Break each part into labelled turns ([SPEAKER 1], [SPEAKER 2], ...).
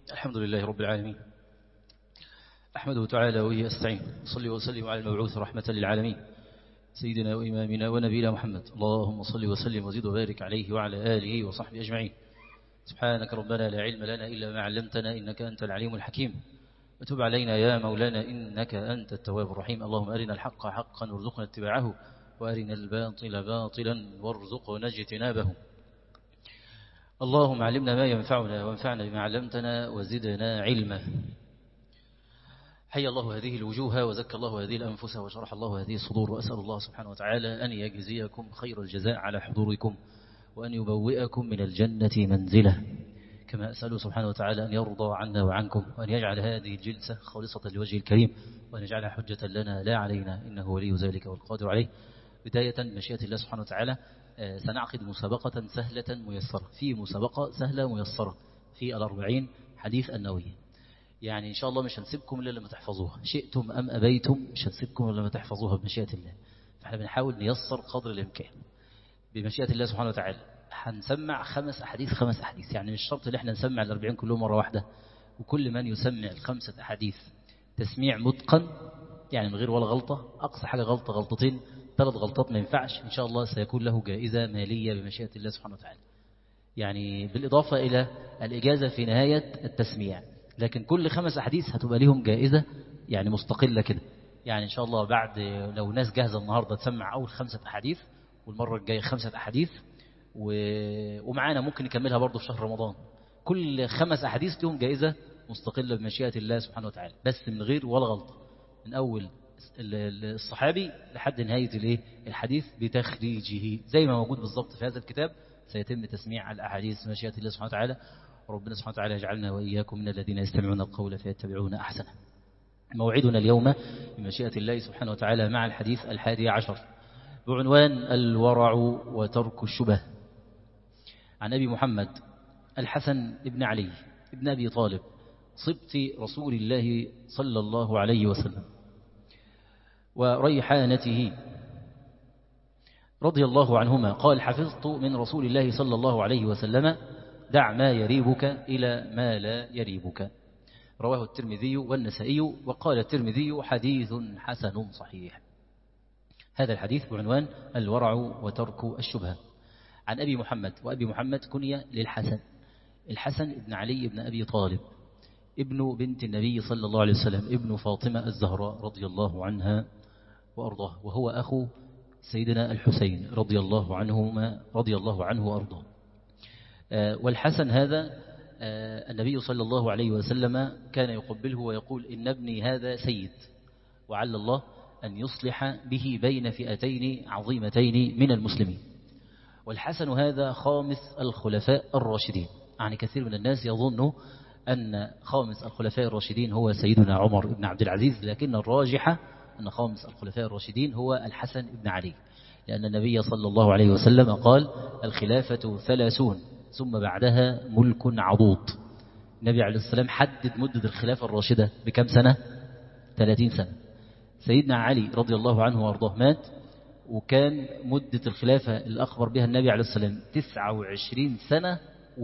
[SPEAKER 1] الحمد لله رب العالمين، أحمده تعالى وهي أستعين. صلي وسلم على المبعوث رحمة للعالمين سيدنا وإمامنا ونبينا محمد. اللهم صل وسلم وزد وبارك عليه وعلى آله وصحبه أجمعين. سبحانك ربنا لا علم لنا إلا ما علمتنا إنك أنت العليم الحكيم، وتب علينا يا مولانا إنك أنت التواب الرحيم. اللهم أرنا الحق حقا وارزقنا اتباعه، وأرنا الباطل باطلا وارزقنا اجتنابه. اللهم علمنا ما ينفعنا وانفعنا بما علمتنا وزدنا علما. حي الله هذه الوجوه وزكى الله هذه الأنفس وشرح الله هذه الصدور، وأسأل الله سبحانه وتعالى أن يجزيكم خير الجزاء على حضوركم، وأن يبوئكم من الجنة منزلة، كما أسأله سبحانه وتعالى أن يرضى عنا وعنكم، وأن يجعل هذه الجلسة خالصة لوجه الكريم، وأن يجعلها حجة لنا لا علينا، إنه ولي ذلك والقادر عليه. بداية مشيئة الله سبحانه وتعالى سنعقد مسابقة سهلة ميسرة، في مسابقة سهلة ميسرة في 40 حديث النووي. يعني إن شاء الله مش هنسيبكم إلا لما تحفظوها، شئتم أم أبيتم مش هنسيبكم إلا لما تحفظوها بمشيئة الله. فإحنا بنحاول نيسر قدر الإمكان بمشيئة الله سبحانه وتعالى. هنسمع 5 أحاديث 5 أحاديث، يعني مش شرط إن احنا نسمع 40 كلهم مرة واحدة، وكل من يسمع 5 أحاديث تسميع متقن، يعني من غير ولا غلطة، أقصى حاجة غلطة غلطتين، 3 غلطات ما ينفعش، إن شاء الله سيكون له جائزة مالية بمشيئة الله سبحانه وتعالى، يعني بالإضافة إلى الإجازة في نهاية التسميع. لكن كل 5 أحاديث هتبقى لهم جائزة يعني مستقلة كده. يعني إن شاء الله بعد لو ناس جاهزة النهاردة تسمع أول 5 أحاديث، والمرة الجاية 5 أحاديث، ومعانا ممكن نكملها برضو في شهر رمضان. كل 5 أحاديث لهم جائزة مستقلة بمشيئة الله سبحانه وتعالى، بس من غير ولا غلطة، من أول الصحابي لحد نهاية الحديث بتخريجه، زي ما موجود بالضبط في هذا الكتاب. سيتم تسميع الأحاديث بمشيئة الله سبحانه وتعالى، وربنا سبحانه وتعالى يجعلنا وإياكم من الذين يستمعون القول فيتبعون أحسنه. موعدنا اليوم بمشيئة الله سبحانه وتعالى مع الحديث 11 بعنوان الورع وترك الشبه، عن أبي محمد الحسن بن علي بن أبي طالب صبت رسول الله صلى الله عليه وسلم وريحانته رضي الله عنهما قال: حفظت من رسول الله صلى الله عليه وسلم: دع ما يريبك إلى ما لا يريبك. رواه الترمذي والنسائي، وقال الترمذي: حديث حسن صحيح. هذا الحديث بعنوان الورع وترك الشبهة، عن أبي محمد، وأبي محمد كنية للحسن، الحسن ابن علي بن أبي طالب، ابن بنت النبي صلى الله عليه وسلم، ابن فاطمة الزهراء رضي الله عنها وأرضاه، وهو أخو سيدنا الحسين رضي الله عنه وأرضاه. والحسن هذا النبي صلى الله عليه وسلم كان يقبله ويقول: إن ابني هذا سيد، وعل الله أن يصلح به بين فئتين عظيمتين من المسلمين. والحسن هذا خامس الخلفاء الراشدين، يعني كثير من الناس يظن أن خامس الخلفاء الراشدين هو سيدنا عمر بن عبد العزيز، لكن الراجحة أن خامس الخلفاء الراشدين هو الحسن بن علي، لأن النبي صلى الله عليه وسلم قال: الخلافة 30 ثم بعدها ملك عضوض. النبي عليه السلام حدد مدة الخلافة الراشدة بكم سنة؟ 30 سنة. سيدنا علي رضي الله عنه وارضاه مات، وكان مدة الخلافة اللي أخبر بها النبي عليه السلام 29 سنة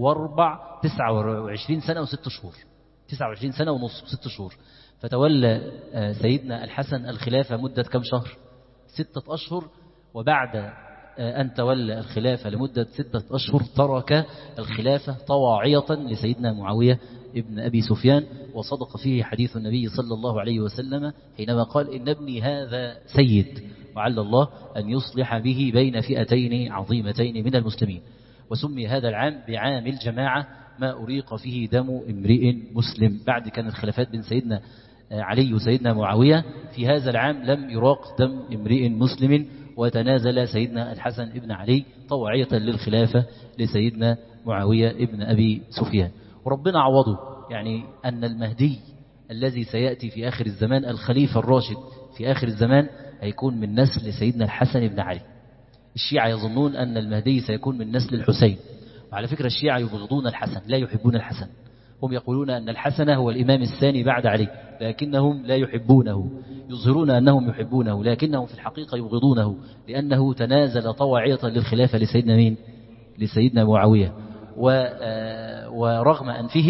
[SPEAKER 1] و29 سنة و6 شهور، 29 سنة ونصف 6 شهور. فتولى سيدنا الحسن الخلافة مدة كم شهر؟ 6 أشهر. وبعد أن تولى الخلافة لمدة 6 أشهر ترك الخلافة طواعية لسيدنا معاوية ابن أبي سفيان، وصدق فيه حديث النبي صلى الله عليه وسلم حينما قال: إن ابني هذا سيد، وعل الله أن يصلح به بين فئتين عظيمتين من المسلمين. وسمي هذا العام بعام الجماعة، ما أريق فيه دم امرئ مسلم. بعد كان الخلافات بين سيدنا علي وسيدنا معاوية، في هذا العام لم يراق دم امرئ مسلم، وتنازل سيدنا الحسن ابن علي طوعية للخلافة لسيدنا معاوية ابن أبي سفيان. وربنا عوضه، يعني أن المهدي الذي سيأتي في آخر الزمان، الخليفة الراشد في آخر الزمان، هيكون من نسل سيدنا الحسن بن علي. الشيعة يظنون أن المهدي سيكون من نسل الحسين، وعلى فكرة الشيعة يبغضون الحسن، لا يحبون الحسن. هم يقولون أن الحسن هو الإمام الثاني بعد علي، لكنهم لا يحبونه، يظهرون أنهم يحبونه، لكنهم في الحقيقة يبغضونه، لأنه تنازل طواعية للخلافة لسيدنا مين؟ لسيدنا معاوية. ورغم أنفهم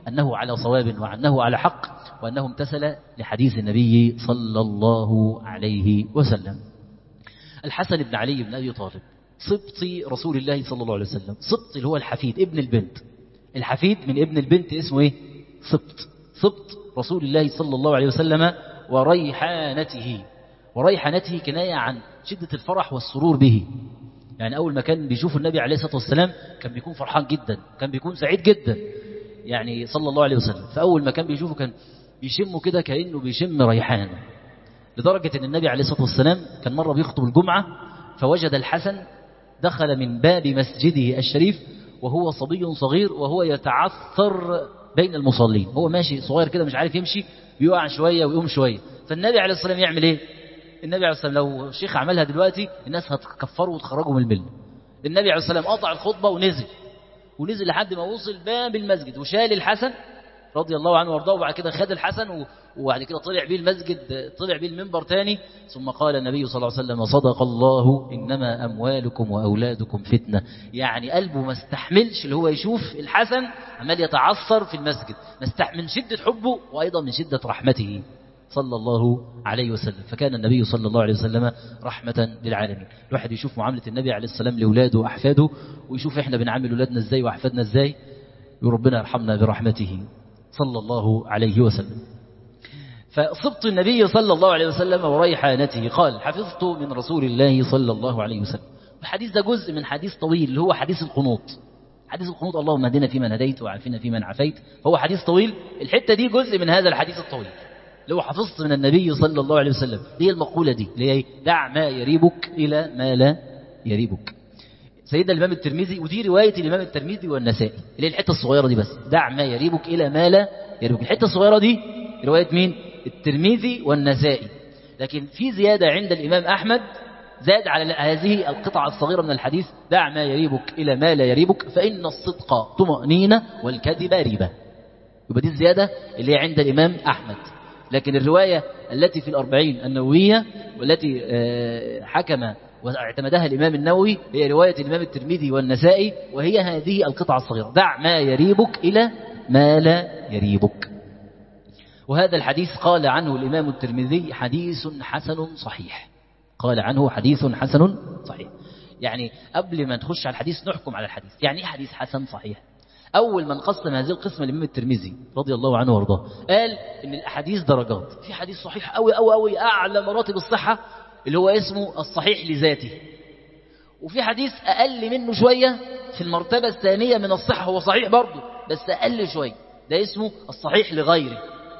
[SPEAKER 1] أنه على صواب وأنه على حق وأنه امتثل لحديث النبي صلى الله عليه وسلم. الحسن بن علي بن أبي طالب سبطي رسول الله صلى الله عليه وسلم، سبط اللي هو الحفيد ابن البنت، الحفيد من ابن البنت اسمه ايه؟ سبط. سبط رسول الله صلى الله عليه وسلم وريحانته. وريحانته كناية عن شدة الفرح والسرور به، يعني أول ما كان بيشوف النبي عليه الصلاة والسلام كان بيكون فرحان جدا، كان بيكون سعيد جدا يعني صلى الله عليه وسلم. فأول ما كان بيشوفه كان بيشمه كده كأنه بيشم ريحان، لدرجة أن النبي عليه الصلاة والسلام كان مرة بيخطب الجمعة فوجد الحسن دخل من باب مسجده الشريف وهو صبي صغير وهو يتعثر بين المصلين، هو ماشي صغير كده مش عارف يمشي، بيقع شوية ويقوم شوية. فالنبي عليه الصلاة والسلام يعمل ايه؟ النبي عليه الصلاة والسلام لو الشيخ عملها دلوقتي الناس هتكفروا وتخرجوا من المله. النبي عليه الصلاة والسلام قطع الخطبة ونزل لحد ما وصل باب المسجد وشال الحسن رضي الله عنه وارضاه، وبعد كده خد الحسن وبعد كده طلع بيه المسجد، طلع بيه المنبر تاني. ثم قال النبي صلى الله عليه وسلم صدق الله إنما أموالكم وأولادكم فتنة، يعني قلبه ما استحملش اللي هو يشوف الحسن عمال يتعثر في المسجد، ما استحمل من شدة حبه وأيضا من شدة رحمته صلى الله عليه وسلم. فكان النبي صلى الله عليه وسلم رحمة للعالمين. الواحد يشوف معاملة النبي عليه السلام لأولاده وأحفاده، ويشوف إحنا بنعامل أولادنا إزاي وأحفادنا إزاي، وربنا يرحمنا برحمته صلى الله عليه وسلم. فصبت النبي صلى الله عليه وسلم وريحانته قال حفظت من رسول الله صلى الله عليه وسلم. الحديث ده جزء من حديث طويل اللي هو حديث القنوط. حديث القنوط اللهم اهدنا فيمن هديت وعافنا فيمن عافيت، فهو حديث طويل. الحتة دي جزء من هذا الحديث الطويل اللي هو حفظت من النبي صلى الله عليه وسلم. دي المقولة دي اللي هي دع ما يريبك إلى ما لا يريبك. سيدنا الإمام الترمذي، ودي رواية الإمام الترمذي والنسائي اللي هي الحتة الصغيرة دي بس، دع ما يريبك إلى ما لا يريبك. الحتة الصغيرة دي رواية مين؟ الترمذي والنسائي. لكن في زيادة عند الإمام أحمد، زاد على هذه القطعة الصغيرة من الحديث دع ما يريبك إلى ما لا يريبك فإن الصدق طمأنينة والكذب ريبة. يبقى دي الزيادة اللي هي عند الإمام أحمد. لكن الرواية التي في الأربعين النووية والتي حكم واعتمدها الإمام النووي هي رواية الإمام الترمذي والنسائي، وهي هذه القطعة الصغيرة دع ما يريبك إلى ما لا يريبك. وهذا الحديث قال عنه الإمام الترمذي حديث حسن صحيح، قال عنه حديث حسن صحيح. يعني قبل ما نخش على الحديث نحكم على الحديث، يعني ايه حديث حسن صحيح؟ أول من قسم هذه القسمة الإمام الترمذي رضي الله عنه وارضاه قال إن الأحاديث درجات، في حديث صحيح أوي أوي أوي أعلى مراتب الصحة اللي هو اسمه الصحيح لذاته، وفي حديث أقل منه شوية في المرتبة الثانية من الصحة، هو صحيح برضه بس أقل شوية، ده اسمه الصحيح لغيره.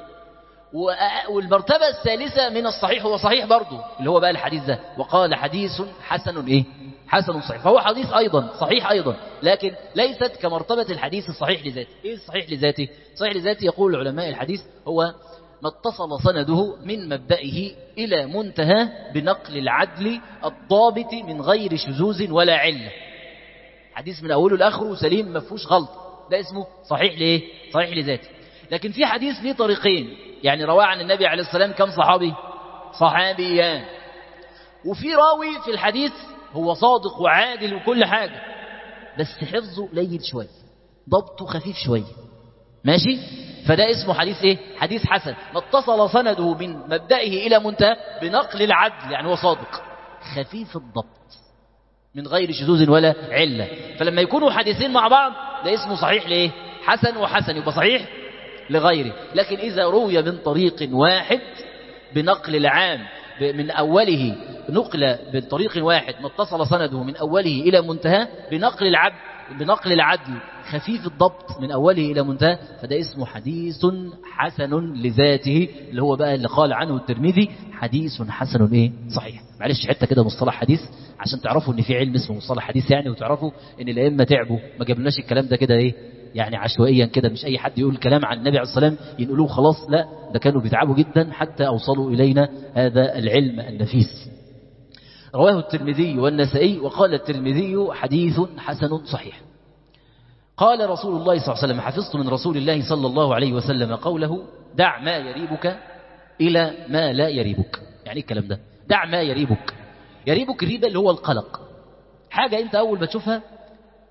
[SPEAKER 1] والمرتبة الثالثة من الصحيح هو صحيح برضه اللي هو بقى الحديث ده، وقال حديث حسن إيه؟ حسن صحيح. فهو حديث أيضا صحيح أيضا، لكن ليست كمرتبة الحديث الصحيح لذاته. إيه الصحيح لذاته؟ الصحيح لذاته يقول علماء الحديث هو ما اتصل سنده من مبدئه إلى منتهى بنقل العدل الضابط من غير شذوذ ولا علة. حديث من أوله لآخره سليم ما فيهوش غلط، ده اسمه صحيح لإيه؟ صحيح لذاته. لكن في حديث ليه طريقين، يعني رواه عن النبي عليه السلام كم صحابي؟ صحابيان. وفي راوي في الحديث هو صادق وعادل وكل حاجة بس حفظه قليل شوية، ضبطه خفيف شوية، ماشي؟ فده اسمه حديث ايه؟ حديث حسن ما اتصل سنده من مبدئه إلى منتهى بنقل العدل، يعني هو صادق خفيف الضبط من غير شذوذ ولا علة. فلما يكونوا حديثين مع بعض ده اسمه صحيح ليه؟ حسن وحسن، يبقى صحيح لغيره. لكن إذا روي من طريق واحد بنقل العام من أوله، نقل بطريق واحد ما اتصل سنده من أوله إلى منتهى بنقل العدل خفيف الضبط من أوله إلى منتهى، فده اسمه حديث حسن لذاته، اللي هو بقى اللي قال عنه الترمذي حديث حسن إيه؟ صحيح. معلش حتى كده مصطلح حديث عشان تعرفوا إن في علم اسمه مصطلح حديث يعني، وتعرفوا إن الأئمة تعبوا ما جابلناش الكلام ده كده إيه يعني عشوائيا كده، مش أي حد يقول كلام عن النبي عليه الصلاة والسلام ينقلوه خلاص، لا ده كانوا بيتعبوا جدا حتى أوصلوا إلينا هذا العلم النفيس. رواه الترمذي والنسائي وقال الترمذي حديث حسن صحيح. قال رسول الله صلى الله عليه وسلم حفظت من رسول الله صلى الله عليه وسلم قوله دع ما يريبك إلى ما لا يريبك. يعني الكلام ده دع ما يريبك، يريبك الريبة اللي هو القلق، حاجة أنت أول ما تشوفها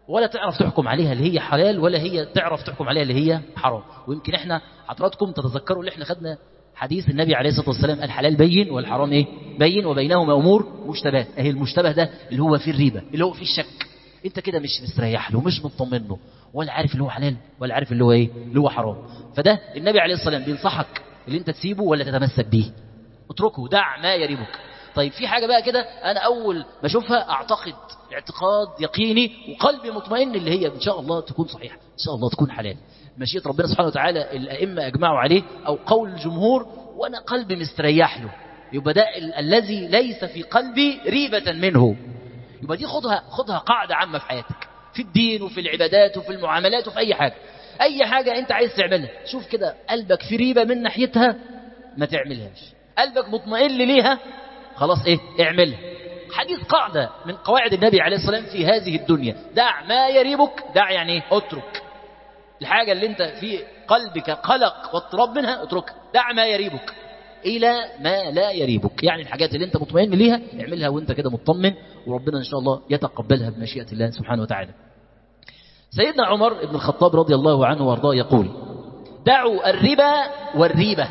[SPEAKER 1] ولا تعرف تحكم عليها اللي هي حلال، ولا هي تعرف تحكم عليها اللي هي حرام. ويمكن احنا حضراتكم تتذكروا اللي احنا خدنا حديث النبي عليه الصلاة والسلام: الحلال بين والحرام ايه؟ بين وبينهما امور مشتبهات. اهي المشتبه ده اللي هو في الريبة، اللي هو في الشك، انت كده مش مستريح له، مش مطمن له، ولا عارف اللي هو حلال ولا عارف اللي هو ايه، اللي هو حرام. فده النبي عليه الصلاة والسلام بينصحك اللي انت تسيبه ولا تتمسك بيه. اتركه، دع ما يريبك. طيب في حاجة بقى كده أنا أول ما أشوفها أعتقد اعتقاد يقيني وقلبي مطمئن اللي هي إن شاء الله تكون صحيحة، إن شاء الله تكون حلال، مشيئة ربنا سبحانه وتعالى، الأئمة أجمعوا عليه أو قول الجمهور، وأنا قلبي مستريح له، يبقى ده الذي ليس في قلبي ريبة منه. يبقى دي خدها قاعدة عامة في حياتك، في الدين وفي العبادات وفي المعاملات وفي أي حاجة. أي حاجة أنت عايز تعملها، شوف كده قلبك في ريبة من ناحيتها ما تعملهاش، قلبك مطمئن ليها خلاص ايه اعملها. حديث قاعدة من قواعد النبي عليه الصلاة والسلام في هذه الدنيا: دع ما يريبك. دع يعني ايه؟ اترك الحاجة اللي انت في قلبك قلق واضطراب منها، اتركها. دع ما يريبك الى ما لا يريبك، يعني الحاجات اللي انت مطمئن ليها اعملها وانت كده مطمن، وربنا ان شاء الله يتقبلها بمشيئة الله سبحانه وتعالى. سيدنا عمر بن الخطاب رضي الله عنه وارضاه يقول: دعوا الربا والريبة.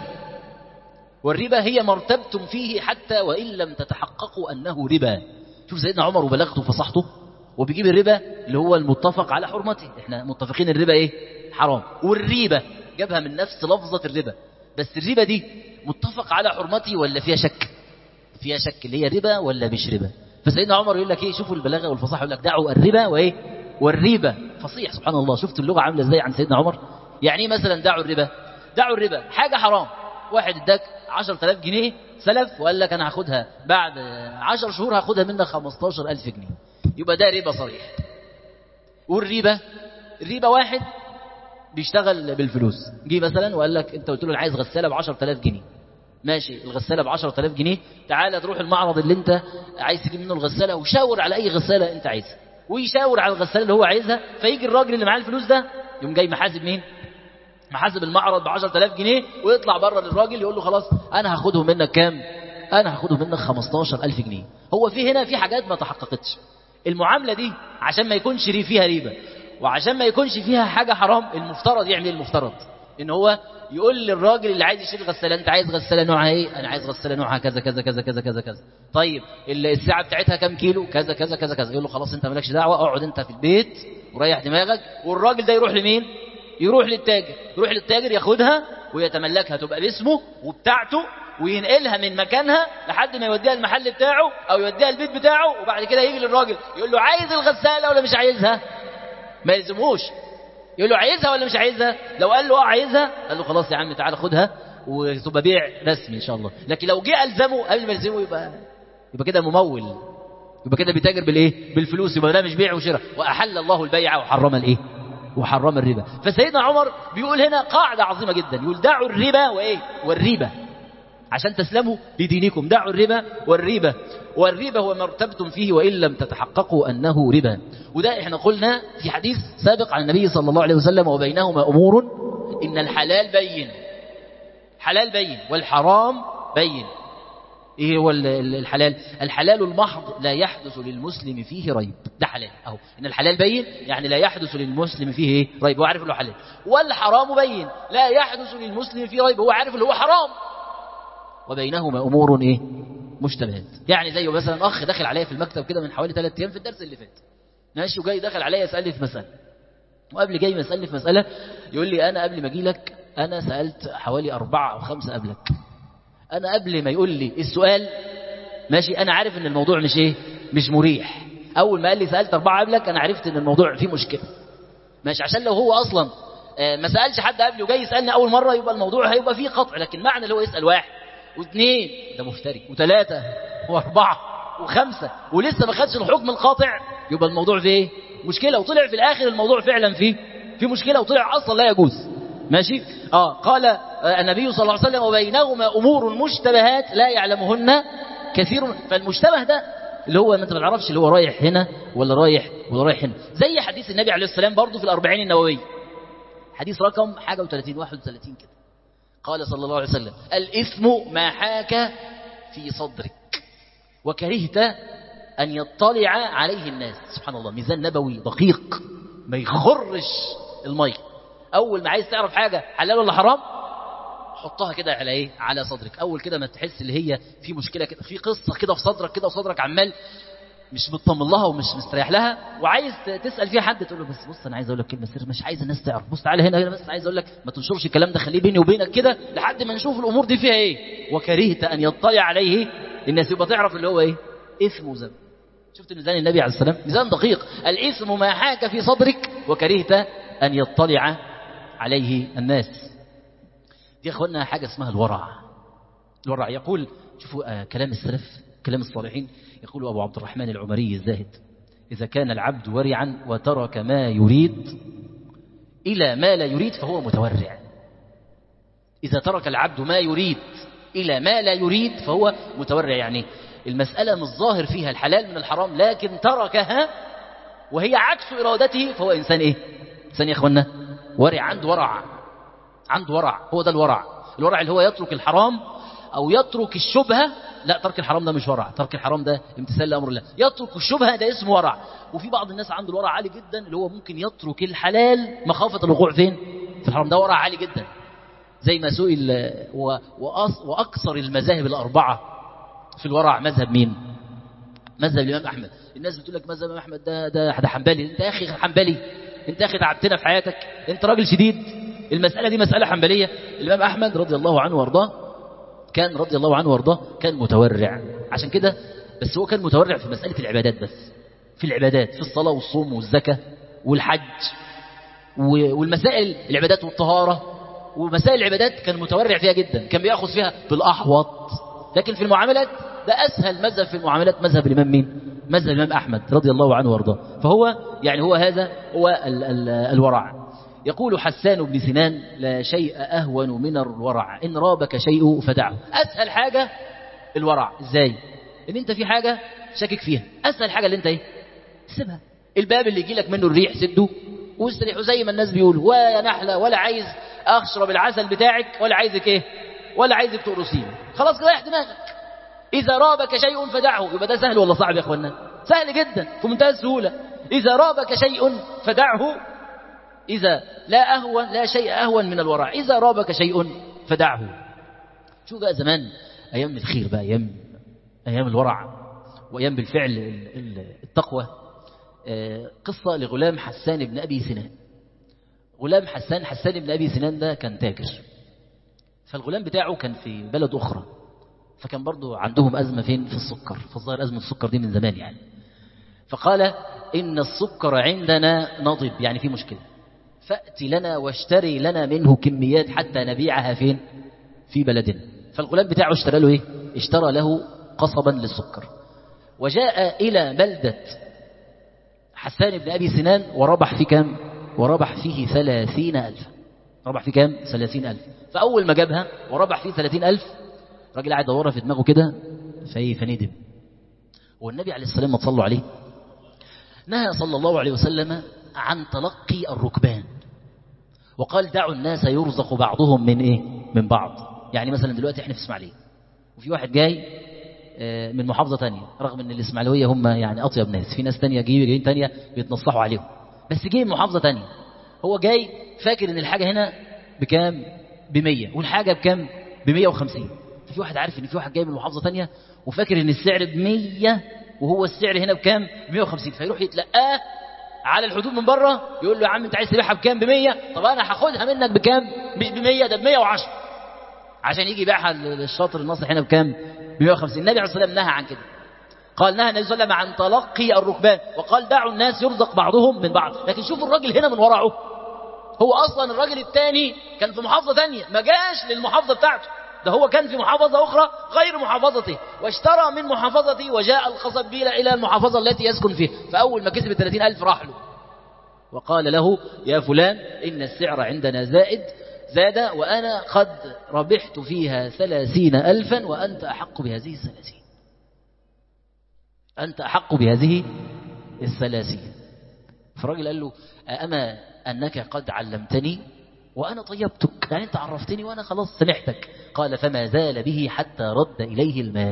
[SPEAKER 1] والربا هي ما ارتبتم فيه حتى وإن لم تتحققوا أنه ربا. شوف سيدنا عمر وبلغته وفصحته، وبيجيب الربا اللي هو المتفق على حرمته، احنا متفقين الربا ايه؟ حرام. والريبة جابها من نفس لفظة الربا، بس الربا دي متفق على حرمته ولا فيها شك؟ فيها شك اللي هي ربا ولا مش ربا. فسيدنا عمر يقول لك ايه؟ شوفوا البلاغة والفصاحة، يقول لك دعوا الربا وايه؟ والريبة. فصيح سبحان الله. شفت اللغة عاملة ازاي عن سيدنا عمر؟ يعني مثلا دعوا الربا، دعوا الربا حاجة حرام، واحد اداك 10,000 جنيه سلف وقال لك انا هاخدها بعد 10 شهور هاخدها منك 15,000 جنيه، يبقى ده ربا صريح. والربا، الربا واحد بيشتغل بالفلوس، جه مثلا وقال لك انت قلت له انا عايز غساله ب 10,000 جنيه، ماشي الغساله ب 10,000 جنيه، تعالى تروح المعرض اللي انت عايز تجيب منه الغساله وشاور على اي غساله انت عايزها، ويشاور على الغساله اللي هو عايزها، فيجي الراجل اللي معاه الفلوس ده يقوم جاي محاسب مين؟ محاسب المعرض ب 10,000 جنيه، ويطلع بره للراجل يقول له خلاص انا هاخدهم منك كام؟ انا هاخدهم منك 15,000 جنيه. هو في هنا في حاجات ما تحققتش. المعامله دي عشان ما يكونش فيها ريبه وعشان ما يكونش فيها حاجه حرام، المفترض يعمل المفترض ان هو يقول للراجل اللي عايز يشتري غساله: انت عايز غساله نوعها ايه؟ انا عايز غساله نوعها كذا كذا كذا كذا كذا كذا. طيب الساعه بتاعتها كام كيلو؟ كذا كذا كذا كذا. يقول له خلاص انت مالكش دعوه، اقعد انت في البيت وريح دماغك. والراجل ده يروح لمين؟ يروح للتاجر، يروح للتاجر ياخدها ويتملكها، تبقى باسمه وبتاعته، وينقلها من مكانها لحد ما يوديها المحل بتاعه او يوديها البيت بتاعه. وبعد كده يجي للراجل يقول له عايز الغساله ولا مش عايزها؟ ما يلزموش، يقول له عايزها ولا مش عايزها؟ لو قال له عايزها، قال له خلاص يا عم تعالى خدها وتبقى بيع رسمي ان شاء الله. لكن لو جه الزمه قبل ما يلزمه يبقى كده ممول، يبقى كده بيتاجر بالايه؟ بالفلوس، يبقى ده مش بيع وشراء. واحل الله البيع وحرم الايه؟ وحرم الربا. فسيدنا عمر بيقول هنا قاعدة عظيمة جدا، يقول دعوا الربا وايه؟ والربا، عشان تسلموا لدينكم. دعوا الربا والربا، والربا هو ما ارتبتم فيه وإن لم تتحققوا أنه ربا. وده احنا قلنا في حديث سابق عن النبي صلى الله عليه وسلم: وبينهما أمور إن الحلال بين، حلال بين والحرام بين. ايه هو الحلال؟ الحلال المحض لا يحدث للمسلم فيه ريب، ده حلال اهو. ان الحلال بين يعني لا يحدث للمسلم فيه ايه؟ ريب، هو عارف انه حلال. والحرام بين لا يحدث للمسلم فيه ريب، هو عارف اللي هو حرام. وبينهما امور ايه؟ مشتبهات. يعني زي مثلا اخ دخل عليا في المكتب كده من حوالي 3 ايام في الدرس اللي فات، ماشي، وجاي دخل عليا يسالني في مساله، وقبل جاي يسالني في مساله يقول لي انا قبل ما اجي لك انا سالت حوالي 4 أو 5 قبلك. أنا قبل ما يقول لي السؤال ماشي أنا عارف إن الموضوع مش إيه؟ مش مريح. أول ما قال لي سألت 4 قبلك أنا عرفت إن الموضوع فيه مشكلة، ماشي. عشان لو هو أصلا ما سألش حد قبلي وجاي يسألني أول مرة يبقى الموضوع هيبقى فيه قطع. لكن معنى اللي هو يسأل 1 و2 ده مفتري، و3 و4 و5 ولسه ما خدش الحكم القاطع، يبقى الموضوع فيه إيه؟ مشكلة. وطلع في الآخر الموضوع فعلا فيه مشكلة، وطلع أصلا لا يجوز. ماشي. قال النبي صلى الله عليه وسلم: وبينهما امور مشتبهات لا يعلمهن كثير. فالمشتبه ده اللي هو انت ما تعرفش اللي هو رايح هنا ولا رايح هنا. زي حديث النبي عليه السلام برضه في الأربعين النووي، حديث رقم حاجه و30 31 كده. قال صلى الله عليه وسلم: الإثم ما حاك في صدرك وكرهت أن يطلع عليه الناس. سبحان الله، ميزان نبوي دقيق ما يخرش المية. أول ما عايز تعرف حاجة حلال ولا حرام حطها كده على إيه؟ على صدرك. أول كده ما تحس اللي هي في مشكلة كده، في قصة كده في صدرك كده، وصدرك عمال مش مطمن لها ومش مستريح لها، وعايز تسأل فيها حد، تقول له بس بص أنا عايز أقول لك كلمة سر مش عايز الناس تعرف، بص تعالى هنا بس عايز أقول لك ما تنشرش الكلام ده، خليه بيني وبينك كده لحد ما نشوف الأمور دي فيها إيه. وكرهت أن يطلع عليه الناس، يبقى تعرف اللي هو إيه؟ إثم وذنب. شفت ميزان النبي عليه السلام؟ ميزان دقيق. الإثم ما حاك في صدرك وكرهت أن يطلع عليه الناس. دي أخوانا حاجة اسمها الورع. الورع يقول، شوفوا كلام السلف كلام الصالحين، يقول أبو عبد الرحمن العمري الزاهد: إذا كان العبد ورعا وترك ما يريد إلى ما لا يريد فهو متورع. إذا ترك العبد ما يريد إلى ما لا يريد فهو متورع. يعني المسألة مش ظاهر فيها الحلال من الحرام، لكن تركها وهي عكس إرادته، فهو إنسان إيه؟ إنسان يا أخوانا ورع، عنده ورع، عنده ورع. هو ده الورع. الورع اللي هو يترك الحرام أو يترك الشبهة. لا، ترك الحرام ده مش ورع، ترك الحرام ده امتثال لأمر الله. يترك الشبهة ده اسمه ورع. وفي بعض الناس عنده الورع عالي جدا، اللي هو ممكن يترك الحلال مخافة الوقوع فين؟ في الحرام. ده ورع عالي جدا. زي ما سئل وأكثر المذاهب الأربعة في الورع مذهب مين؟ مذهب الإمام أحمد. الناس بتقول لك مذهب الإمام أحمد ده حنبلي. أنت يا أخي حنبلي، أنت يا أخي تعبتنا في حياتك، أنت راجل شديد. المسألة دي مسألة حنبلية. الإمام أحمد رضي الله عنه وارضاه كان متورع. عشان كده بس هو كان متورع في مسألة العبادات، بس في العبادات، في الصلاة والصوم والزكاة والحج والمسائل العبادات والطهارة ومسائل العبادات كان متورع فيها جدا، كان بيأخذ فيها بالأحوط. لكن في المعاملات ده أسهل مذهب في المعاملات مذهب الإمام مين؟ مذهب الإمام أحمد رضي الله عنه وارضاه. فهو يعني هو هذا هو الورع. يقول حسان بن سنان: لا شيء أهون من الورع، إن رابك شيء فدعه. أسهل حاجة الورع. إزاي؟ إن أنت في حاجة شاكك فيها، أسهل حاجة اللي أنت إيه؟ سيبها. الباب اللي يجي لك منه الريح سده واستريحه، زي ما الناس بيقولوا، ويا نحلة ولا عايز أشرب العسل بتاعك ولا عايزك إيه؟ ولا عايزك تقرصيه. خلاص كده ريح دماغك. إذا رابك شيء فدعه. يبقى ده سهل ولا صعب يا أخوانا؟ سهل جدا، في منتهى السهولة. إذا رابك شيء فدعه. إذا لا شيء أهون من الورع. إذا رابك شيء فدعه. شو بقى زمان أيام الخير بقى، أيام الورع وأيام بالفعل التقوى. قصة لغلام حسان بن أبي سنان. غلام حسان بن أبي سنان ده كان تاجر، فالغلام بتاعه كان في بلد أخرى، فكان برضو عندهم أزمة فين؟ في السكر. فالظاهر أزمة السكر دي من زمان يعني. فقال: إن السكر عندنا نضب، يعني في مشكلة، فأت لنا واشتري لنا منه كميات حتى نبيعها فين؟ في بلدنا. فالغلام بتاعه اشترى له ايه؟ اشترى له قصبا للسكر، وجاء إلى بلدة حسان بن أبي سنان وربح في كام؟ وربح فيه 30,000. ربح في كام؟ 30,000. فأول ما جابها وربح فيه 30,000، راجل قاعد يدورها في دماغه كده فندم. والنبي عليه السلام ما تصلوا عليه نهى صلى الله عليه وسلم عن تلقي الركبان، وقال: دعوا الناس يرزق بعضهم من ايه؟ من بعض. يعني مثلا دلوقتي احنا في اسماعيليه، وفي واحد جاي من محافظه تانية، رغم ان الاسماعيليه هم يعني اطيب ناس، في ناس تانية جايين تانية بيتنصحوا عليهم، بس جاي من محافظه تانية. هو جاي فاكر ان الحاجه هنا بكام؟ ب100، والحاجه بكام؟ ب150. في واحد عارف ان في واحد جاي من محافظه تانية وفاكر ان السعر ب100 وهو السعر هنا بكام؟ ب150. فيروح يتلقاه على الحدود من بره، يقول له: يا عم انت عايز تبيعها بكام؟ ب100. طب انا هاخدها منك بكام؟ مش ب100، ده ب110، عشان يجي يبيعها الشاطر الناصح هنا بكام؟ ب150. النبي عليه الصلاه والسلام نهى عن كده. قال: نهى النبي صلى الله عليه وسلم عن تلقي الركبان، وقال: دعوا الناس يرزق بعضهم من بعض. لكن شوفوا الراجل هنا من ورعه، هو اصلا الراجل الثاني كان في محافظه ثانيه، ما جاش للمحافظه بتاعته، ده هو كان في محافظه اخرى غير محافظته، واشترى من محافظته وجاء القصب الى المحافظه التي يسكن فيها. فاول ما كسب 30,000 راح له وقال له: يا فلان، إن السعر عندنا زاد، وأنا قد ربحت فيها 30,000 وأنت أحق بهذه 30. أنت أحق بهذه 30. فالراجل قال له: أما أنك قد علمتني وأنا طيبتك، يعني أنت عرفتني وأنا خلاص سمحتك. قال: فما زال به حتى رد إليه المال.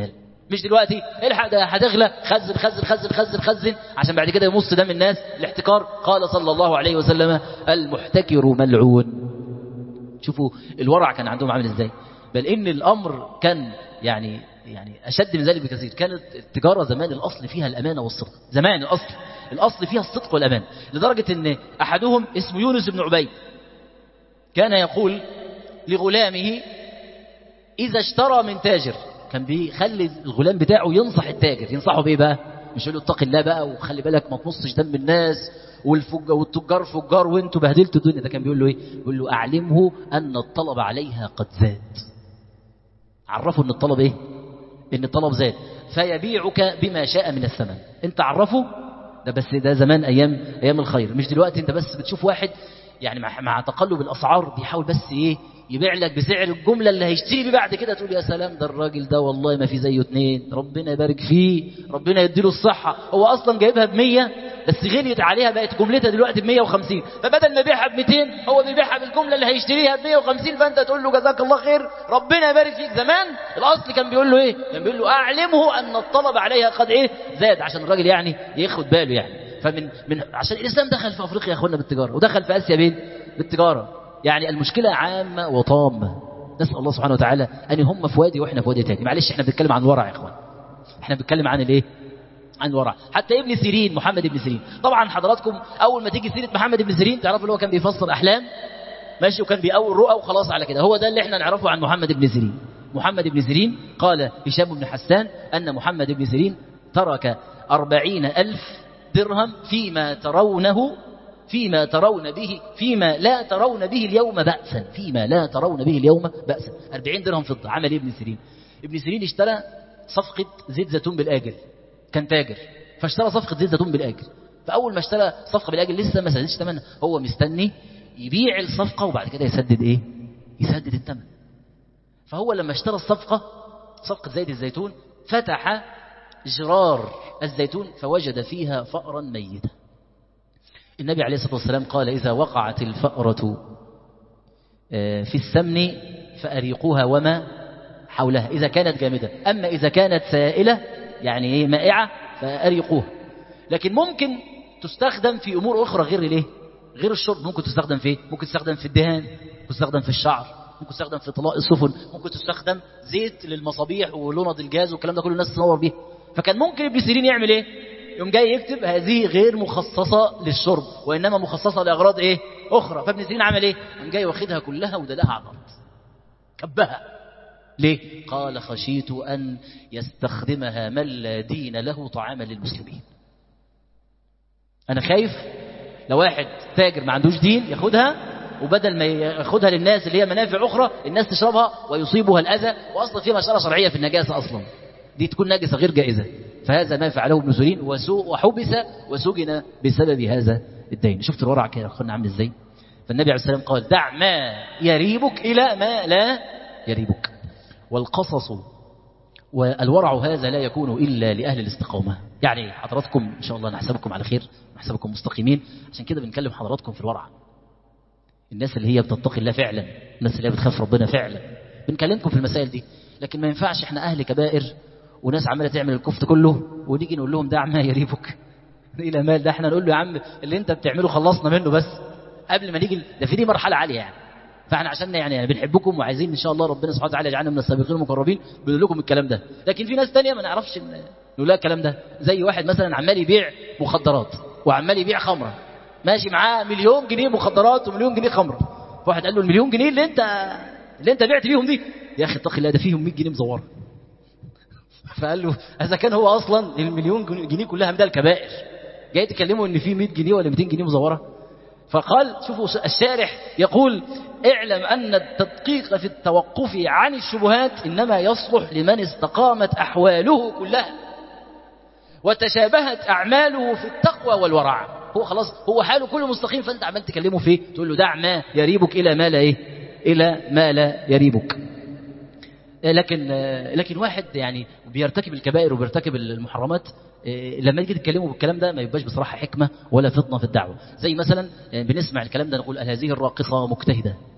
[SPEAKER 1] مش دلوقتي الحق ده هتغلى، خزن خزن خزن خزن خزن عشان بعد كده يمص دم الناس. الاحتكار قال صلى الله عليه وسلم المحتكر ملعون. شوفوا الورع كان عندهم عامل ازاي. بل ان الامر كان يعني اشد من ذلك بكثير. كانت التجاره زمان الاصل فيها الامانه والصدق. زمان الاصل فيها الصدق والامان، لدرجه ان احدهم اسمه يونس بن عبيد كان يقول لغلامه اذا اشترى من تاجر، كان بيخلي الغلام بتاعه ينصح التاجر. ينصحه بايه بقى؟ مش يقول له اتق الله بقى وخلي بالك ما تمصش دم الناس والتجار فجار وانتوا بهدلتوا الدنيا. ده كان بيقول له ايه؟ بيقول له اعلمه ان الطلب عليها قد زاد. عرفه ان الطلب ايه؟ ان الطلب زاد فيبيعك بما شاء من الثمن. انت عرفه ده. بس ده زمان ايام الخير، مش دلوقتي. انت بس بتشوف واحد يعني مع تقلب الاسعار بيحاول بس ايه يبيع لك بسعر الجمله اللي هيشتري بيه بعد كده، تقول يا سلام ده الراجل ده والله ما في زيه اتنين، ربنا يبارك فيه، ربنا يديله الصحه. هو اصلا جايبها ب100 بس غليت عليها، بقت جملتها دلوقتي ب150، فبدل ما يبيعها ب200 هو بيبيعها بالجمله اللي هيشتريها ب150. فانت تقول له جزاك الله خير، ربنا يبارك فيك. زمان الاصل كان بيقول له ايه؟ كان بيقول له اعلمه ان الطلب عليها قد ايه زاد، عشان الراجل يعني ياخد باله يعني. عشان الاسلام دخل في افريقيا يا اخوانا بالتجاره، ودخل في اسيا بالتجاره. يعني المشكله عامه وطامه. نسال الله سبحانه وتعالى ان هم في وادي واحنا في وادي تاني. معلش احنا بنتكلم عن ورع يا اخوان، احنا بنتكلم عن الايه؟ عن الورع. حتى ابن سيرين، محمد ابن سيرين، طبعا حضراتكم اول ما تيجي سيره محمد ابن سيرين تعرفوا اللي هو كان بيفسر احلام ماشي، وكان بيقول رؤى وخلاص على كده. هو ده اللي احنا نعرفه عن محمد ابن سيرين. محمد ابن سيرين قال هشام بن حسان ان محمد ابن سيرين ترك 40,000 درهم فيما لا ترون به اليوم بأسا. فيما لا ترون به اليوم بأسا. 40 درهم فضة. عمل ايه ابن سيرين؟ ابن سيرين اشترى صفقة زيت زيتون بالآجل. كان تاجر فاشترى صفقة زيت زيتون بالآجل. فأول ما اشترى صفقة بالآجل لسه ما سددش ثمنها، هو مستني يبيع الصفقة وبعد كده يسدد ايه؟ يسدد الثمن. فهو لما اشترى صفقة زيت الزيتون فتح جرار الزيتون فوجد فيها فأرا ميتا. النبي عليه الصلاة والسلام قال إذا وقعت الفأرة في السمن فأريقوها وما حولها إذا كانت جامدة، أما إذا كانت سائلة يعني مائعة فأريقوها. لكن ممكن تستخدم في أمور أخرى غير الشرب. ممكن تستخدم في ممكن تستخدم في الدهان، ممكن تستخدم في الشعر، ممكن تستخدم في طلاء السفن، ممكن تستخدم زيت للمصابيح ولوند الجاز والكلام ده كله الناس تنور بيه. فكان ممكن ابن سيرين يعمل ايه؟ يوم جاي يكتب هذه غير مخصصة للشرب وإنما مخصصة لأغراض ايه أخرى. فابن سيرين عمل ايه؟ يوم جاي واخدها كلها ودلها على الأرض كبها. ليه؟ قال خشيت أن يستخدمها من لا دين له طعاما للمسلمين. أنا خايف لو واحد تاجر ما عندوش دين ياخدها، وبدل ما ياخدها للناس اللي هي منافع أخرى الناس تشربها ويصيبها الأذى، وأصلا فيها مشارة شرعية في النجاسة، أصلا دي تكون نجسة غير جائزة. فهذا ما فعله ابن سيرين وحبس وسجن بسبب هذا الدين. شفت الورع كده اخوانا عامل ازاي؟ فالنبي عليه السلام قال دع ما يريبك إلى ما لا يريبك. والقصص والورع هذا لا يكون إلا لأهل الاستقامة. يعني حضراتكم إن شاء الله نحسبكم على خير، نحسبكم مستقيمين، عشان كده بنكلم حضراتكم في الورع. الناس اللي هي بتتقي الله فعلا، الناس اللي هي بتخاف ربنا فعلا، بنكلمكم في المسائل دي. لكن ما ينفعش احنا أهل كبائر وناس عمالة تعمل الكفت كله ونيجي نقول لهم دع ما يريبك إلى مال. ده احنا نقول له يا عم اللي انت بتعمله خلصنا منه بس قبل ما نيجي. ده في دي مرحلة عالية يعني. فاحنا عشان يعني بنحبكم وعايزين ان شاء الله ربنا سبحانه وتعالى يجعلنا من السابقين المقربين بنقول لكم الكلام ده. لكن في ناس تانية ما نعرفش نقول لها الكلام ده. زي واحد مثلا عمال يبيع مخدرات وعمال يبيع خمرة، ماشي معاه 1,000,000 جنيه مخدرات و1,000,000 جنيه خمرة. فواحد قال له 1,000,000 جنيه اللي انت بعت بيهم دي، يا اخي اتقي الله ده فيهم 100 جنيه مزوره. فقال له اذا كان هو اصلا 1,000,000 جنيه كلها من ده الكبائر، جاي تكلمه ان في 100 جنيه ولا 200 جنيه مزوره. فقال شوفوا الشارح يقول اعلم أن التدقيق في التوقف عن الشبهات إنما يصلح لمن استقامت أحواله كلها وتشابهت أعماله في التقوى والورع. هو خلاص هو حاله كله مستقيم، فأنت عمال تكلمه فيه تقول له دع ما يريبك إلى ما لا إلى ما لا يريبك. لكن واحد يعني بيرتكب الكبائر وبيرتكب المحرمات، لما يجي تتكلموا بالكلام ده ما يبقاش بصراحة حكمة ولا فطنة في الدعوة. زي مثلا بنسمع الكلام ده نقول هذه الراقصة مجتهدة،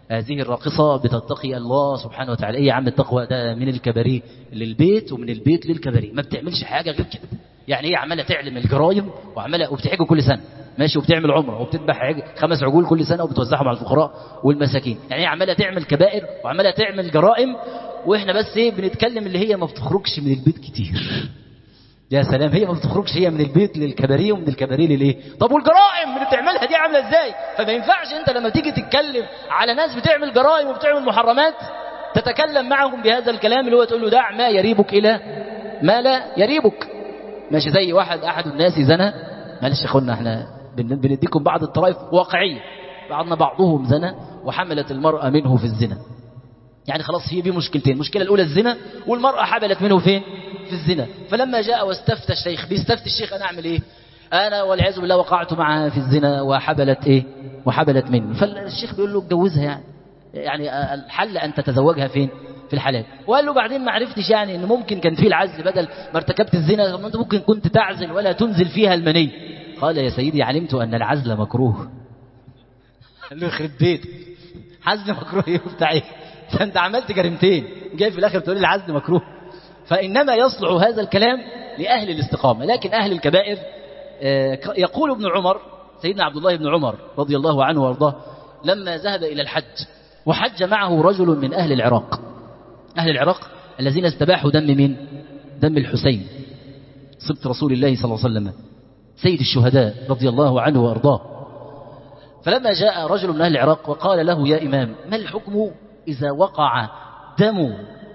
[SPEAKER 1] هذه الراقصة بتتقي الله سبحانه وتعالى. ايه يا عم التقوى ده؟ من الكباريه للبيت ومن البيت للكباريه، ما بتعملش حاجة غير كده. يعني ايه؟ عمالة تعلم الجرايم وبتحج كل سنة ماشي، وبتعمل عمره وبتذبح 5 عجول كل سنة وبتوزعهم على الفقراء والمساكين. يعني ايه؟ عمالة تعمل كبائر وعمالة تعمل جرائم، واحنا بس ايه بنتكلم اللي هي ما بتخرجش من البيت كتير. يا سلام، هي ما بتخرجش هي من البيت للكباريه ومن الكباريه للايه؟ طب والجرائم اللي بتعملها دي عامله ازاي؟ فما ينفعش انت لما تيجي تتكلم على ناس بتعمل جرائم وبتعمل محرمات تتكلم معهم بهذا الكلام اللي هو تقول له دع ما يريبك الى ما لا يريبك. ماشي، زي احد الناس زنى. معلش يا اخوانا، احنا بنديكم بعض الطرائف واقعيه. بعضهم زنى وحملت المراه منه في الزنا. يعني خلاص هي بيه مشكلتين، المشكله الاولى الزنا، والمراه حملت منه فين؟ في الزنا. فلما جاء واستفتى الشيخ، بيستفتي الشيخ انا اعمل ايه؟ انا والعياذ بالله وقعت معها في الزنا وحبلت ايه؟ وحبلت مني. فالشيخ بيقول له اتجوزها، يعني الحل ان تتزوجها فين؟ في الحلال. وقال له بعدين ما عرفتش يعني ان ممكن كان في العزل بدل ما ارتكبت الزنا، طب انت ممكن كنت تعزل ولا تنزل فيها المني. قال يا سيدي علمت ان العزل مكروه. قال له يخرب بيتك، عزل مكروه ايه بتاع ايه؟ انت عملت جريمتين جاي في الاخر تقول لي العزل مكروه. فانما يصلح هذا الكلام لاهل الاستقامه، لكن اهل الكبائر يقول ابن عمر، سيدنا عبد الله بن عمر رضي الله عنه وارضاه، لما ذهب الى الحج وحج معه رجل من اهل العراق، اهل العراق الذين استباحوا دم الحسين صبت رسول الله صلى الله عليه وسلم سيد الشهداء رضي الله عنه وارضاه. فلما جاء رجل من اهل العراق وقال له يا امام ما الحكم إذا وقع دم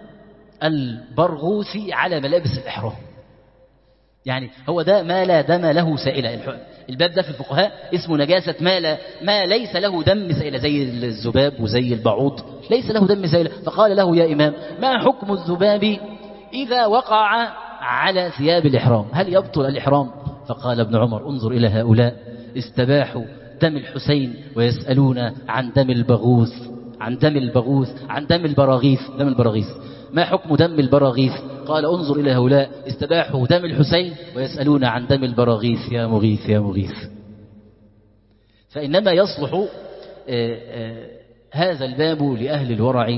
[SPEAKER 1] البرغوث على ملابس الإحرام؟ يعني هو ده ما لا دم له سائلة. الباب ده في الفقهاء اسمه نجاسة ما ليس له دم سائلة، زي الذباب وزي البعوض ليس له دم سائلة. فقال له يا إمام ما حكم الذباب إذا وقع على ثياب الإحرام؟ هل يبطل الإحرام؟ فقال ابن عمر انظر إلى هؤلاء استباحوا دم الحسين ويسألون عن دم البغوث، عن دم البراغيث. ما حكم دم البراغيث؟ قال انظر إلى هؤلاء استباحوا دم الحسين ويسألون عن دم البراغيث. يا مغيث. فإنما يصلح هذا الباب لأهل الورع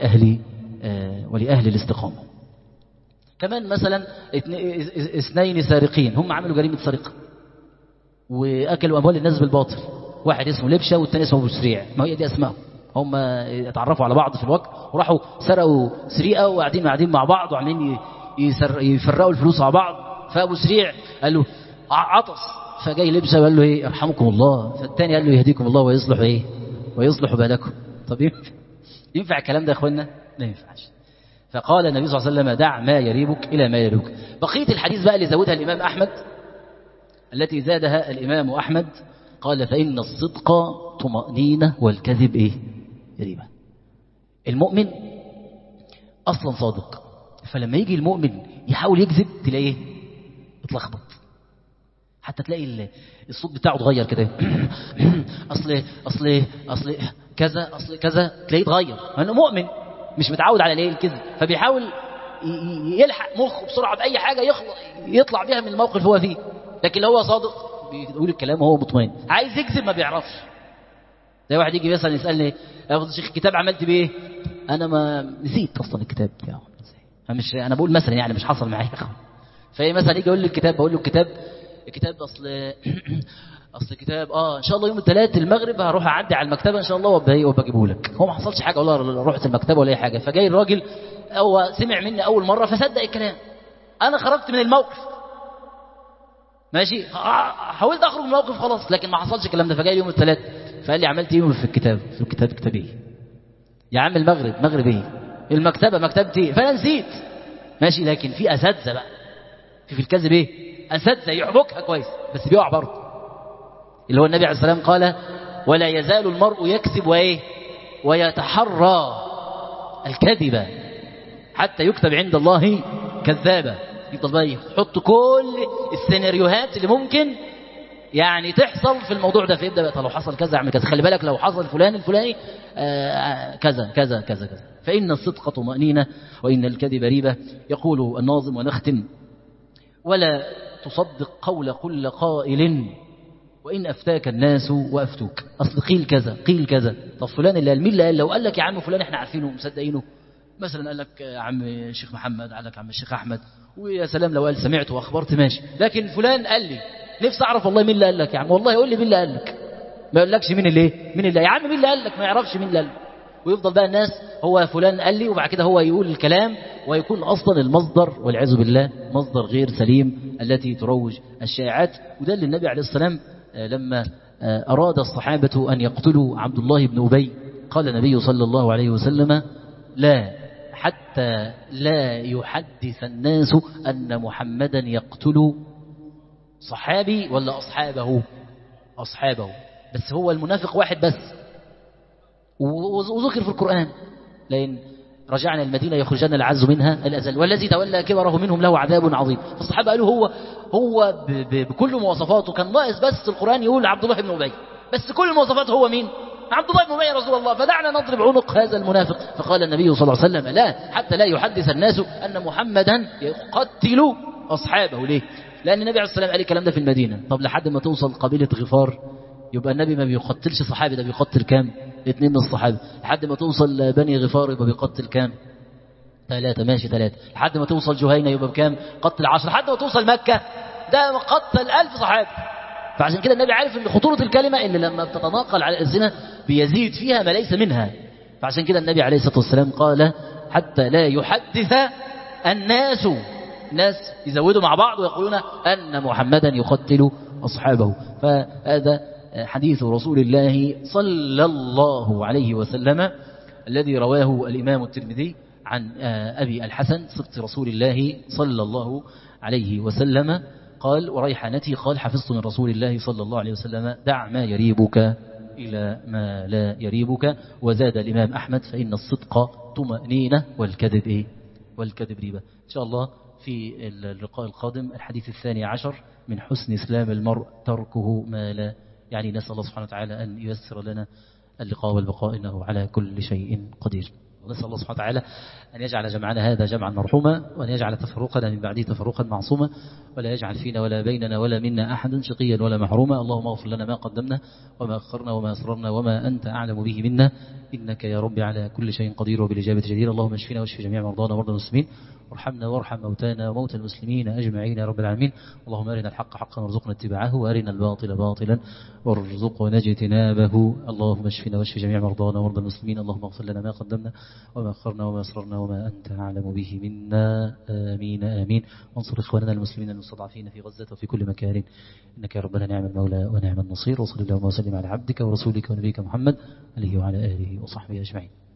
[SPEAKER 1] ولأهل الاستقامة. كمان مثلا 2 سارقين هم عملوا جريمة سرقة وأكلوا أموال الناس بالباطل، واحد اسمه لبشة والثاني اسمه أبو سريع، ما هي دي أسمائهم. هم اتعرفوا على بعض في الوقت وراحوا سرقوا سرقة وقاعدين مع بعض وعاملين يفرقوا الفلوس على بعض. فأبو سريع قال له عطس، فجاي لبشة قال له ايه ارحمكم الله، فالثاني قال له يهديكم الله ويصلح بالكم. طب ينفع الكلام ده يا اخوانا؟ لا ينفعش. فقال النبي صلى الله عليه وسلم دع ما يريبك إلى ما يريبك. بقية الحديث بقى اللي زودها الإمام أحمد، التي زادها الإمام أحمد، قال فإن الصدق طمأنينة والكذب ريبة. المؤمن أصلا صادق، فلما يجي المؤمن يحاول يكذب تلاقيه اتلخبط، حتى تلاقي الصوت بتاعه اتغير كده أصل كذا تلاقيه اتغير، لأنه مؤمن مش متعود على الكذب، فبيحاول يلحق مخه بسرعة بأي حاجة يطلع بيها من الموقف هو فيه. لكن لو هو صادق بيقول الكلام وهو مطمئن. عايز يكذب ما بيعرفش. زي واحد يجي مثلا يسألني يا فضل الشيخ الكتاب عملت بيه؟ انا ما نسيت اصلا الكتاب بتاعه. انا بقول مثلا يعني مش حصل معايا. فايه مثلا يجي يقول لي الكتاب، بقول له الكتاب اصل كتاب ان شاء الله يوم الثلاث المغرب هروح اعدي على المكتبه ان شاء الله وبجيبه لك. هو ما حصلش حاجه والله، رحت المكتبه ولا اي حاجه. فجاي الراجل هو سمع مني اول مره فصدق الكلام، انا خرجت من الموقف ماشي، حاولت اخرج من الموقف خلاص، لكن ما حصلش الكلام ده. فجاي يوم الثلاث فقال لي عملت ايه في الكتاب؟ في الكتاب كتاب ايه يا عم؟ المغرب ايه؟ المكتبه مكتبتي، فانا نسيت ماشي. لكن في اساتذه بقى في الكذب ايه؟ اساتذه يحبكها كويس بس بيقع برضه، اللي هو النبي عليه الصلاه والسلام قال ولا يزال المرء يكذب ويتحرى الكذب حتى يكتب عند الله كذابا. يفضل بقى يحط كل السيناريوهات اللي ممكن يعني تحصل في الموضوع ده، فيبدا بقى لو حصل كذا اعمل كذا، خلي بالك لو حصل فلان الفلاني كذا كذا كذا كذا. فإن الصدق طمأنينة وإن الكذب ريبة. يقول الناظم ونختم ولا تصدق قول كل قائل وإن أفتاك الناس وأفتوك. أصل قيل كذا قيل كذا، طب فلان اللي قال، مين اللي قال؟ لو قال لك يا عم فلان احنا عارفينه ومصدقينه، مثلا قال لك يا عم الشيخ محمد، قال لك يا عم الشيخ أحمد، ويا سلام لو قال سمعت وأخبرت ماشي، لكن فلان قال لي، نفسي أعرف والله مين اللي قال لك يا عم، والله يقول لي مين اللي قال لك، ما يقولكش مين اللي يا عم مين اللي قال لك، ما يعرفش مين اللي قال لك. ويفضل بقى الناس هو فلان قال لي، وبعد كده هو يقول الكلام، ويكون أصلا المصدر والعياذ بالله مصدر غير سليم التي تروج الشائعات. وده اللي النبي عليه السلام لما أراد الصحابة أن يقتلوا عبد الله بن أبي، قال النبي صلى الله عليه وسلم: لا، حتى لا يحدث الناس أن محمدا يقتل صحابي ولا أصحابه. بس هو المنافق واحد بس، وذكر في القرآن: لئن رجعنا المدينة يخرجن العز منها الأذل والذي تولى كبره منهم له عذاب عظيم. فالصحابة قالوا هو بكل مواصفاته، كان ناقص بس القرآن يقول عبد الله بن أبي، بس كل المواصفات هو مين؟ عبد الله بن أبي رسول الله، فدعنا نضرب عنق هذا المنافق. فقال النبي صلى الله عليه وسلم: لا، حتى لا يحدث الناس أن محمدا يقتل أصحابه. ليه؟ لأن النبي عليه السلام قال الكلام ده في المدينة. طب لحد ما توصل قبيلة غفار يبقى النبي ما بيقتلش صحابي، ده بيقتل كام؟ 2 من الصحابة. لحد ما توصل بني غفار يبقى بيقتل كام؟ 3. ماشي 3. لحد ما توصل جهينة يبقى بكام؟ قتل 10. لحد ما توصل مكة ده قتل 1000 صحابي. فعشان كده النبي عارف ان خطورة الكلمة اللي لما بتتناقل على الزنا بيزيد فيها ما ليس منها. فعشان كده النبي عليه الصلاة والسلام قال: حتى لا يحدث الناس يزودوا مع بعض ويقولون أن محمدا يقتل أصحابه. فهذا حديث رسول الله صلى الله عليه وسلم الذي رواه الإمام الترمذي عن أبي الحسن سبط رسول الله صلى الله عليه وسلم قال: وريحانتي، قال: حفظت من رسول الله صلى الله عليه وسلم: دع ما يريبك إلى ما لا يريبك. وزاد الإمام أحمد: فإن الصدق طمأنينة والكذب والكذب ريبة. إن شاء الله في اللقاء القادم الحديث 12 من حسن إسلام المرء تركه ما لا يعني. نسأل الله سبحانه وتعالى أن ييسر لنا اللقاء والبقاء، إنه على كل شيء قدير. ونسأل الله سبحانه وتعالى أن يجعل جمعنا هذا جمعا مرحوما، وأن يجعل تفرقنا من بعده تفرقا معصوما، ولا يجعل فينا ولا بيننا ولا منا أحد شقيا ولا محروما. اللهم اغفر لنا ما قدمنا وما أخرنا وما أسررنا وما أنت أعلم به منا، إنك يا رب على كل شيء قدير وبالإجابة جدير. اللهم اشفنا واشف جميع مرضانا ومرضى المسلمين، وارحمنا وارحم موتانا وموتى المسلمين أجمعين يا رب العالمين. اللهم أرنا الحق حقا وارزقنا اتباعه، وأرنا الباطل باطلا وارزقنا اجتنابه. اللهم اشفنا واشف جميع مرضانا ومرضى المسلمين. اللهم اغفر لنا ما قدمنا وما أخرنا وما أسررنا وما أنت أعلم به منا. آمين آمين. وانصر إخواننا المسلمين المستضعفين في غزة وفي كل مكان، إنك يا ربنا نعم المولى ونعم النصير. وصلى اللهم وسلم على عبدك ورسولك ونبيك محمد عليه وعلى آله وصحبه أجمعين.